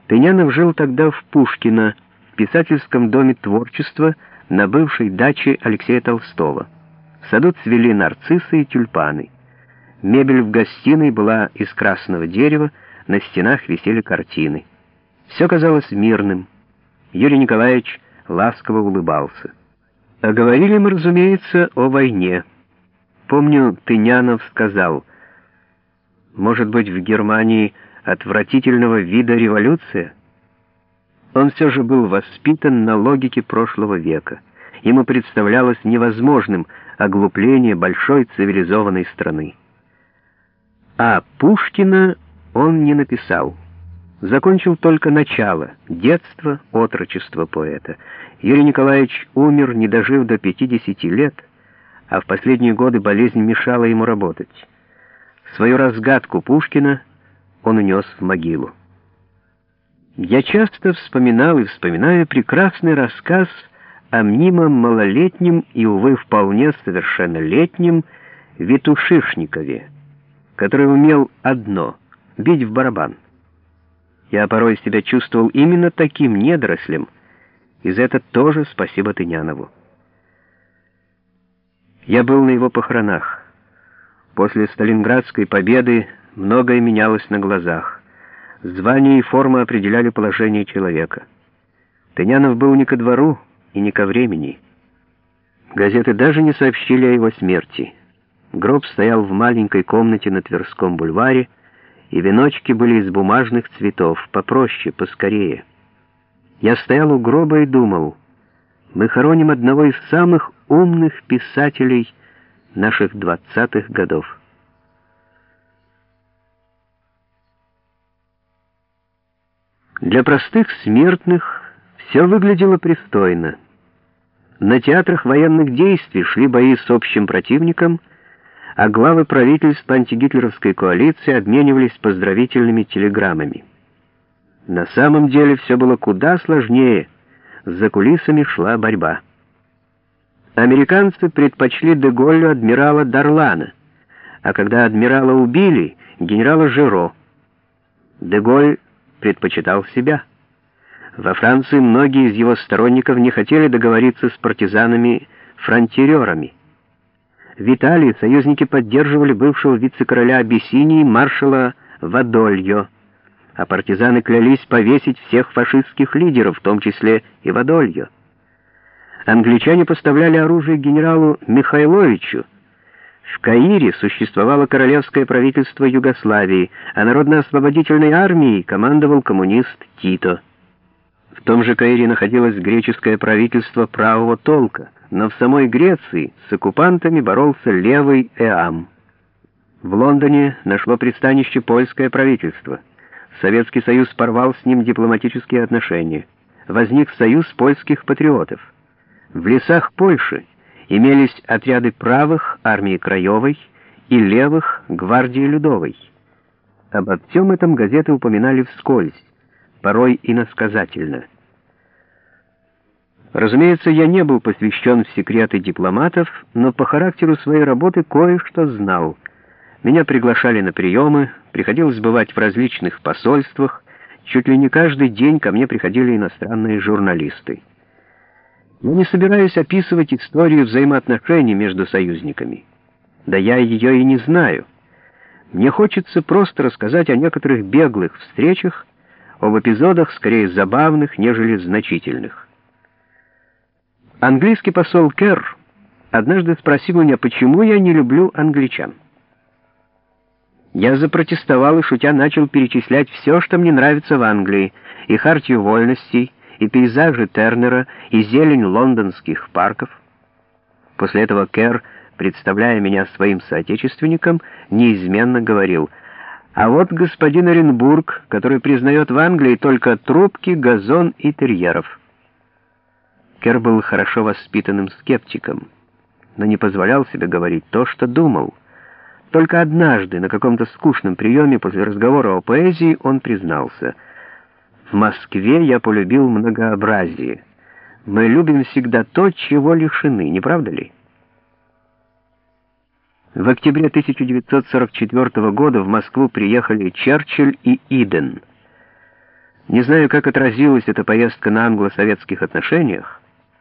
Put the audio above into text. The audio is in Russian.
Тынянов жил тогда в Пушкино, в писательском доме творчества на бывшей даче Алексея Толстого. В саду цвели нарциссы и тюльпаны. Мебель в гостиной была из красного дерева, на стенах висели картины. Все казалось мирным. Юрий Николаевич ласково улыбался. А говорили мы, разумеется, о войне. Помню, Тынянов сказал: «Может быть, в Германии отвратительного вида революция?» Он все же был воспитан на логике прошлого века. Ему представлялось невозможным оглупление большой цивилизованной страны. А Пушкина он не написал. Закончил только начало, детство, отрочество поэта. Юрий Николаевич умер, не дожив до 50 лет, а в последние годы болезнь мешала ему работать. Свою разгадку Пушкина он унес в могилу. Я часто вспоминал и вспоминаю прекрасный рассказ о мнимом малолетнем и, увы, вполне совершеннолетнем Витушишникове, который умел одно — бить в барабан. Я порой себя чувствовал именно таким недорослем, и за это тоже спасибо Тынянову. Я был на его похоронах. После Сталинградской победы многое менялось на глазах. Звание и форма определяли положение человека. Тынянов был не ко двору и не ко времени. Газеты даже не сообщили о его смерти. Гроб стоял в маленькой комнате на Тверском бульваре, и веночки были из бумажных цветов, попроще, поскорее. Я стоял у гроба и думал: мы хороним одного из самых умных писателей наших 20-х годов. Для простых смертных все выглядело пристойно. На театрах военных действий шли бои с общим противником, а главы правительств антигитлеровской коалиции обменивались поздравительными телеграммами. На самом деле все было куда сложнее, за кулисами шла борьба. Американцы предпочли де Голлю адмирала Дарлана, а когда адмирала убили, генерала Жиро. Де Голль предпочитал себя. Во Франции многие из его сторонников не хотели договориться с партизанами-фронтирерами. В Италии союзники поддерживали бывшего вице-короля Абиссинии маршала Вадольо, а партизаны клялись повесить всех фашистских лидеров, в том числе и Вадольо. Англичане поставляли оружие генералу Михайловичу. В Каире существовало королевское правительство Югославии, а Народно-освободительной армией командовал коммунист Тито. В том же Каире находилось греческое правительство правого толка, но в самой Греции с оккупантами боролся левый Эам. В Лондоне нашло пристанище польское правительство. Советский Союз порвал с ним дипломатические отношения. Возник союз польских патриотов. В лесах Польши имелись отряды правых армии Краевой и левых гвардии Людовой. Обо всем этом газеты упоминали вскользь, порой иносказательно. Разумеется, я не был посвящен в секреты дипломатов, но по характеру своей работы кое-что знал. Меня приглашали на приемы, приходилось бывать в различных посольствах, чуть ли не каждый день ко мне приходили иностранные журналисты. Я не собираюсь описывать историю взаимоотношений между союзниками. Да я ее и не знаю. Мне хочется просто рассказать о некоторых беглых встречах, об эпизодах скорее забавных, нежели значительных. Английский посол Керр однажды спросил меня, почему я не люблю англичан. Я запротестовал и, шутя, начал перечислять все, что мне нравится в Англии, и хартию вольностей, и пейзажи Тернера, и зелень лондонских парков. После этого Керр, представляя меня своим соотечественникам, неизменно говорил: а вот господин Оренбург, который признает в Англии только трубки, газон и терьеров. Керр был хорошо воспитанным скептиком, но не позволял себе говорить то, что думал. Только однажды на каком-то скучном приеме после разговора о поэзии он признался: «В Москве я полюбил многообразие. Мы любим всегда то, чего лишены, не правда ли?» В октябре 1944 года в Москву приехали Черчилль и Иден. Не знаю, как отразилась эта поездка на англо-советских отношениях,